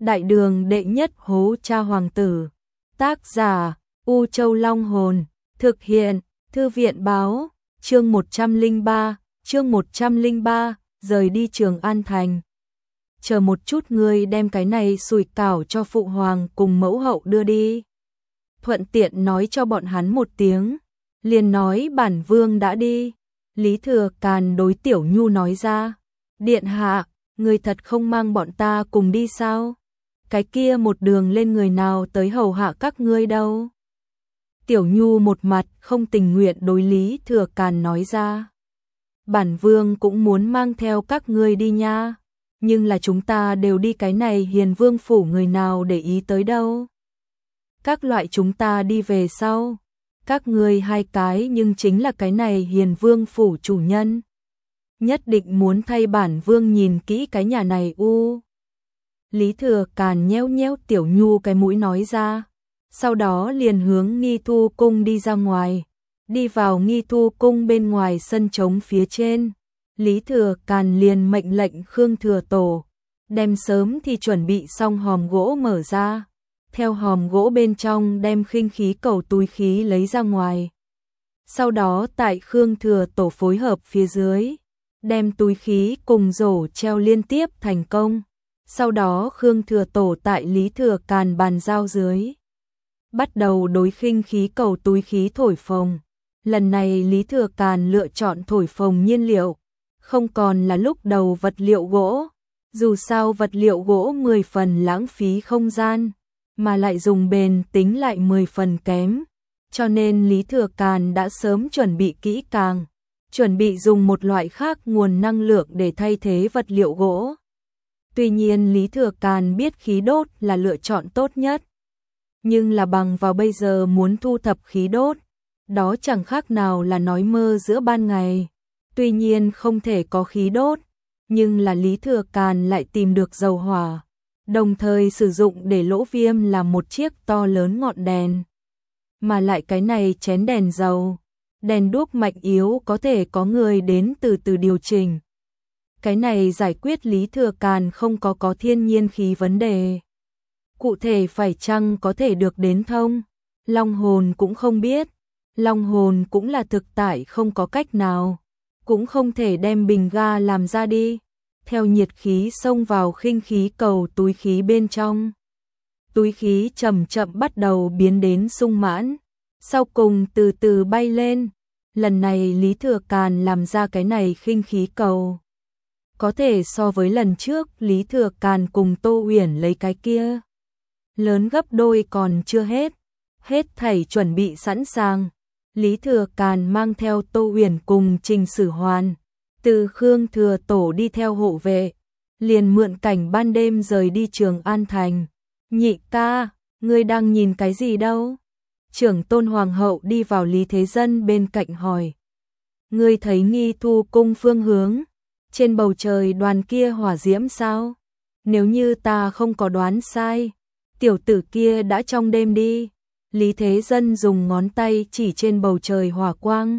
Đại đường đệ nhất hố cha hoàng tử. Tác giả U Châu Long Hồn. Thực hiện Thư viện Báo. Chương 103, rời đi Trường An Thành. Chờ một chút, ngươi đem cái này sủi cảo cho phụ hoàng cùng mẫu hậu đưa đi. Thuận tiện nói cho bọn hắn một tiếng. Liền nói bản vương đã đi. Lý Thừa Càn đối Tiểu Nhu nói ra. Điện hạ, ngươi thật không mang bọn ta cùng đi sao? Cái kia một đường lên người nào tới hầu hạ các ngươi đâu? Tiểu Nhu một mặt không tình nguyện đối Lý Thừa Càn nói ra. Bản vương cũng muốn mang theo các ngươi đi nha. Nhưng là chúng ta đều đi cái này Hiền Vương phủ, người nào để ý tới đâu. Các loại chúng ta đi về sau. Các ngươi hai cái nhưng chính là cái này Hiền Vương phủ chủ nhân. Nhất định muốn thay bản vương nhìn kỹ cái nhà này u. Lý Thừa Càn nhéo nhéo Tiểu Nhu cái mũi nói ra. Sau đó liền hướng Nghi Thu Cung đi ra ngoài. Đi vào Nghi Thu Cung bên ngoài sân trống phía trên. Lý Thừa Càn liền mệnh lệnh Khương Thừa Tổ đem sớm thì chuẩn bị xong hòm gỗ mở ra. Theo hòm gỗ bên trong đem khinh khí cầu túi khí lấy ra ngoài. Sau đó tại Khương Thừa Tổ phối hợp phía dưới, đem túi khí cùng rổ treo liên tiếp thành công. Sau đó Khương Thừa Tổ tại Lý Thừa Càn bàn giao dưới, bắt đầu đối khinh khí cầu túi khí thổi phồng. Lần này Lý Thừa Càn lựa chọn thổi phồng nhiên liệu, không còn là lúc đầu vật liệu gỗ. Dù sao vật liệu gỗ 10 phần lãng phí không gian, mà lại dùng bền tính lại 10 phần kém. Cho nên Lý Thừa Càn đã sớm chuẩn bị kỹ càng, chuẩn bị dùng một loại khác nguồn năng lượng để thay thế vật liệu gỗ. Tuy nhiên Lý Thừa Càn biết khí đốt là lựa chọn tốt nhất. Nhưng là bằng vào bây giờ muốn thu thập khí đốt, đó chẳng khác nào là nói mơ giữa ban ngày. Tuy nhiên không thể có khí đốt, nhưng là Lý Thừa Càn lại tìm được dầu hỏa, đồng thời sử dụng để lỗ viêm là một chiếc to lớn ngọn đèn. Mà lại cái này chén đèn dầu, đèn đuốc mạnh yếu có thể có người đến từ từ điều chỉnh. Cái này giải quyết Lý Thừa Càn không có thiên nhiên khí vấn đề. Cụ thể phải chăng có thể được đến thông, Long Hồn cũng không biết. Long Hồn cũng là thực tại không có cách nào, cũng không thể đem bình ga làm ra đi. Theo nhiệt khí xông vào khinh khí cầu túi khí bên trong, túi khí chậm chậm bắt đầu biến đến sung mãn, sau cùng từ từ bay lên. Lần này Lý Thừa Càn làm ra cái này khinh khí cầu, có thể so với lần trước Lý Thừa Càn cùng Tô Uyển lấy cái kia lớn gấp đôi còn chưa hết. Hết thảy chuẩn bị sẵn sàng, Lý Thừa Càn mang theo Tô Uyển cùng Trình Sử Hoàn từ Khương Thừa Tổ đi theo hộ vệ, liền mượn cảnh ban đêm rời đi Trường An Thành. Nhị ca, ngươi đang nhìn cái gì đâu? Trưởng tôn hoàng hậu đi vào Lý Thế Dân bên cạnh hỏi. Ngươi thấy Nghi Thu Cung phương hướng, trên bầu trời đoàn kia hỏa diễm sao? Nếu như ta không có đoán sai, tiểu tử kia đã trong đêm đi. Lý Thế Dân dùng ngón tay chỉ trên bầu trời hỏa quang.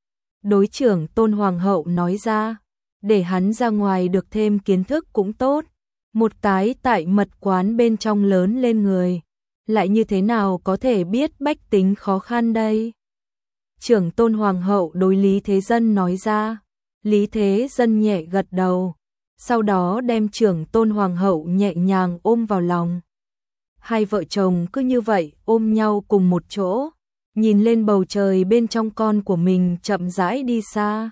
Đối trưởng tôn hoàng hậu nói ra, để hắn ra ngoài được thêm kiến thức cũng tốt. Một cái tại mật quán bên trong lớn lên người, lại như thế nào có thể biết bách tính khó khăn đây? Trưởng tôn hoàng hậu đối Lý Thế Dân nói ra. Lý Thế Dân nhẹ gật đầu, sau đó đem trưởng tôn hoàng hậu nhẹ nhàng ôm vào lòng. Hai vợ chồng cứ như vậy ôm nhau cùng một chỗ, nhìn lên bầu trời bên trong con của mình chậm rãi đi xa.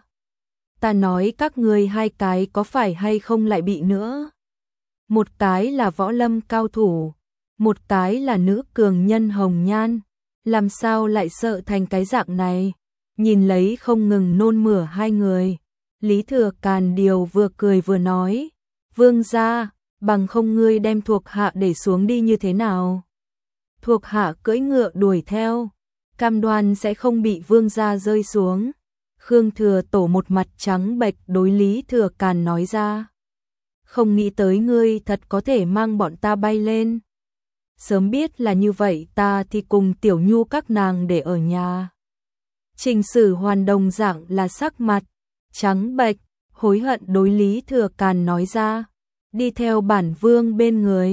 Ta nói các ngươi hai cái có phải hay không lại bị nữa? Một cái là võ lâm cao thủ, một cái là nữ cường nhân hồng nhan, làm sao lại sợ thành cái dạng này? Nhìn lấy không ngừng nôn mửa hai người, Lý Thừa Càn điều vừa cười vừa nói, vương gia, bằng không ngươi đem thuộc hạ để xuống đi như thế nào? Thuộc hạ cưỡi ngựa đuổi theo, cam đoan sẽ không bị vương gia rơi xuống. Khương Thừa Tổ một mặt trắng bệch đối Lý Thừa Càn nói ra. Không nghĩ tới ngươi thật có thể mang bọn ta bay lên. Sớm biết là như vậy ta thì cùng Tiểu Nhu các nàng để ở nhà. Trình Sử Hoàn đồng dạng là sắc mặt trắng bệch, hối hận đối Lý Thừa Càn nói ra. Đi theo bản vương bên người,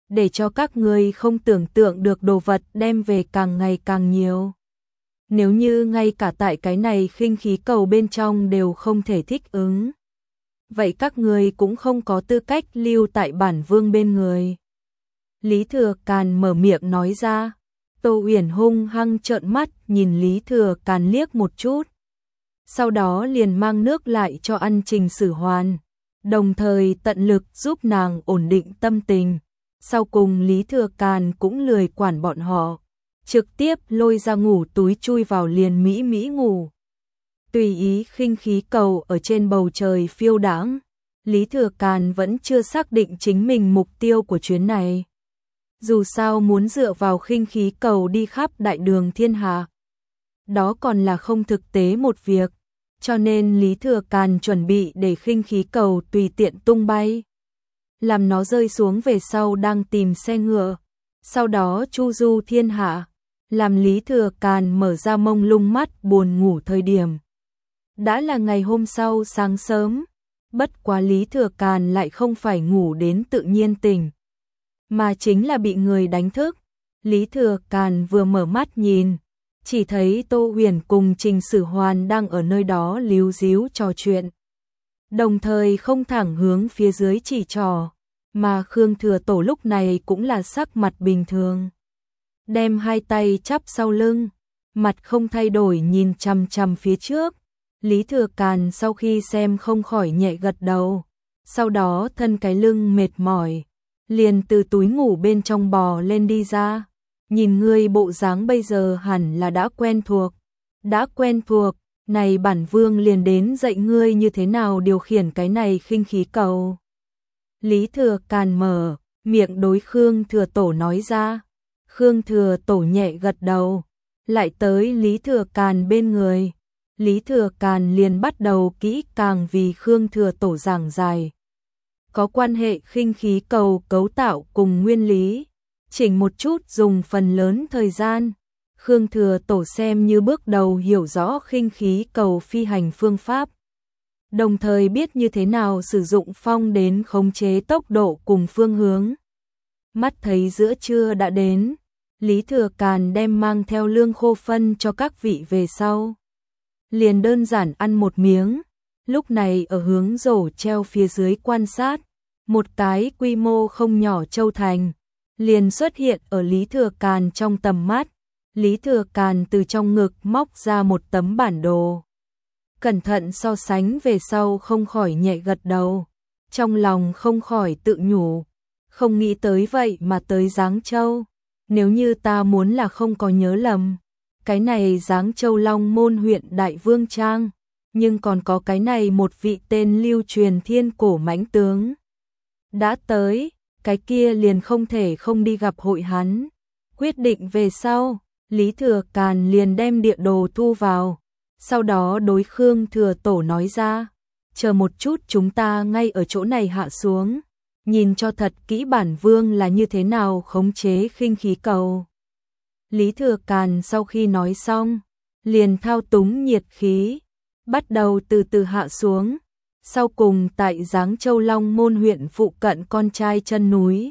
để cho các ngươi không tưởng tượng được đồ vật đem về càng ngày càng nhiều. Nếu như ngay cả tại cái này khinh khí cầu bên trong đều không thể thích ứng, vậy các ngươi cũng không có tư cách lưu tại bản vương bên người. Lý Thừa Càn mở miệng nói ra. Tô Uyển hung hăng trợn mắt nhìn Lý Thừa Càn liếc một chút. Sau đó liền mang nước lại cho ăn Trình Sử Hoàn, đồng thời tận lực giúp nàng ổn định tâm tình. Sau cùng Lý Thừa Càn cũng lười quản bọn họ, trực tiếp lôi ra ngủ túi chui vào liền mỹ mỹ ngủ. Tùy ý khinh khí cầu ở trên bầu trời phiêu đãng, Lý Thừa Càn vẫn chưa xác định chính mình mục tiêu của chuyến này. Dù sao muốn dựa vào khinh khí cầu đi khắp đại đường thiên hạ, đó còn là không thực tế một việc, cho nên Lý Thừa Càn chuẩn bị để khinh khí cầu tùy tiện tung bay. Làm nó rơi xuống về sau đang tìm xe ngựa, sau đó chu du thiên hạ, làm Lý Thừa Càn mở ra mông lung mắt buồn ngủ thời điểm. Đã là ngày hôm sau sáng sớm, bất quá Lý Thừa Càn lại không phải ngủ đến tự nhiên tỉnh, mà chính là bị người đánh thức. Lý Thừa Càn vừa mở mắt nhìn, chỉ thấy Tô Huyền cùng Trình Sử Hoàn đang ở nơi đó líu díu trò chuyện, đồng thời không thẳng hướng phía dưới chỉ trỏ, mà Khương Thừa Tổ lúc này cũng là sắc mặt bình thường, đem hai tay chắp sau lưng, mặt không thay đổi nhìn chằm chằm phía trước. Lý Thừa Càn sau khi xem không khỏi nhẹ gật đầu, sau đó thân cái lưng mệt mỏi, liền từ túi ngủ bên trong bò lên đi ra. Nhìn ngươi bộ dáng bây giờ hẳn là đã quen thuộc, này bản vương liền đến dạy ngươi như thế nào điều khiển cái này khinh khí cầu. Lý Thừa Càn mở miệng đối Khương Thừa Tổ nói ra. Khương Thừa Tổ nhẹ gật đầu, lại tới Lý Thừa Càn bên người. Lý Thừa Càn liền bắt đầu kỹ càng vì Khương Thừa Tổ giảng giải có quan hệ khinh khí cầu cấu tạo cùng nguyên lý, chỉnh một chút dùng phần lớn thời gian. Khương Thừa Tổ xem như bước đầu hiểu rõ khinh khí cầu phi hành phương pháp, đồng thời biết như thế nào sử dụng phong đến khống chế tốc độ cùng phương hướng. Mắt thấy giữa trưa đã đến, Lý Thừa Càn đem mang theo lương khô phân cho các vị về sau, liền đơn giản ăn một miếng. Lúc này ở hướng rổ treo phía dưới quan sát, một cái quy mô không nhỏ châu thành liền xuất hiện ở Lý Thừa Càn trong tầm mắt. Lý Thừa Càn từ trong ngực móc ra một tấm bản đồ, cẩn thận so sánh về sau không khỏi nhẹ gật đầu, trong lòng không khỏi tự nhủ, không nghĩ tới vậy mà tới Giáng Châu. Nếu như ta muốn là không có nhớ lầm, cái này Giáng Châu Long Môn huyện Đại Vương Trang, nhưng còn có cái này một vị tên lưu truyền thiên cổ mãnh tướng đã tới, cái kia liền không thể không đi gặp hội hắn. Quyết định về sau, Lý Thừa Càn liền đem địa đồ thu vào, sau đó đối Khương Thừa Tổ nói ra, chờ một chút chúng ta ngay ở chỗ này hạ xuống, nhìn cho thật kỹ bản vương là như thế nào khống chế khinh khí cầu. Lý Thừa Càn sau khi nói xong, liền thao túng nhiệt khí, bắt đầu từ từ hạ xuống, sau cùng tại Giáng Châu Long Môn huyện phụ cận con trai chân núi,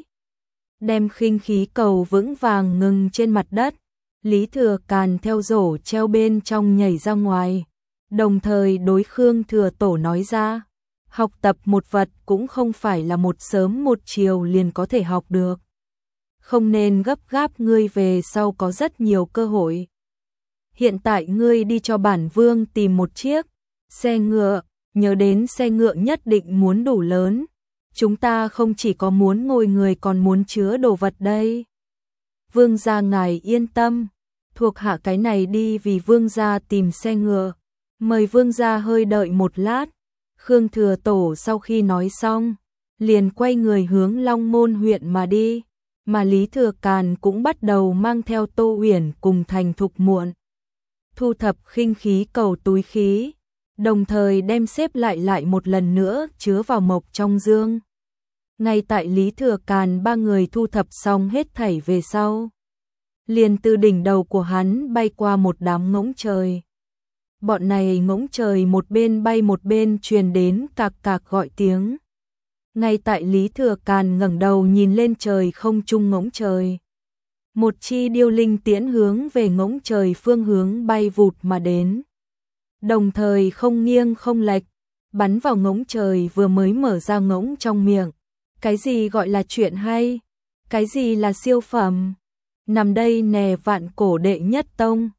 đem khinh khí cầu vững vàng ngừng trên mặt đất. Lý Thừa Càn theo rổ treo bên trong nhảy ra ngoài, đồng thời đối Khương Thừa Tổ nói ra, học tập một vật cũng không phải là một sớm một chiều liền có thể học được, không nên gấp gáp, ngươi về sau có rất nhiều cơ hội. Hiện tại ngươi đi cho bản vương tìm một chiếc xe ngựa, nhớ đến xe ngựa nhất định muốn đủ lớn, chúng ta không chỉ có muốn ngồi người còn muốn chứa đồ vật đây. Vương gia ngài yên tâm, thuộc hạ cái này đi vì vương gia tìm xe ngựa, mời vương gia hơi đợi một lát. Khương Thừa Tổ sau khi nói xong, liền quay người hướng Long Môn huyện mà đi, mà Lý Thừa Càn cũng bắt đầu mang theo Tô Uyển cùng Thành Thục Muộn thu thập khinh khí cầu túi khí, đồng thời đem xếp lại một lần nữa chứa vào mộc trong dương. Ngay tại Lý Thừa Càn ba người thu thập xong hết thảy về sau, liền từ đỉnh đầu của hắn bay qua một đám ngỗng trời. Bọn này ngỗng trời một bên bay một bên truyền đến cạc cạc gọi tiếng. Ngay tại Lý Thừa Càn ngẩng đầu nhìn lên trời không trung ngỗng trời. Một chi điêu linh tiễn hướng về ngỗng trời phương hướng bay vụt mà đến. Đồng thời không nghiêng không lệch, bắn vào ngỗng trời vừa mới mở ra ngỗng trong miệng. Cái gì gọi là chuyện hay? Cái gì là siêu phẩm? Nằm đây nè Vạn Cổ đệ nhất tông.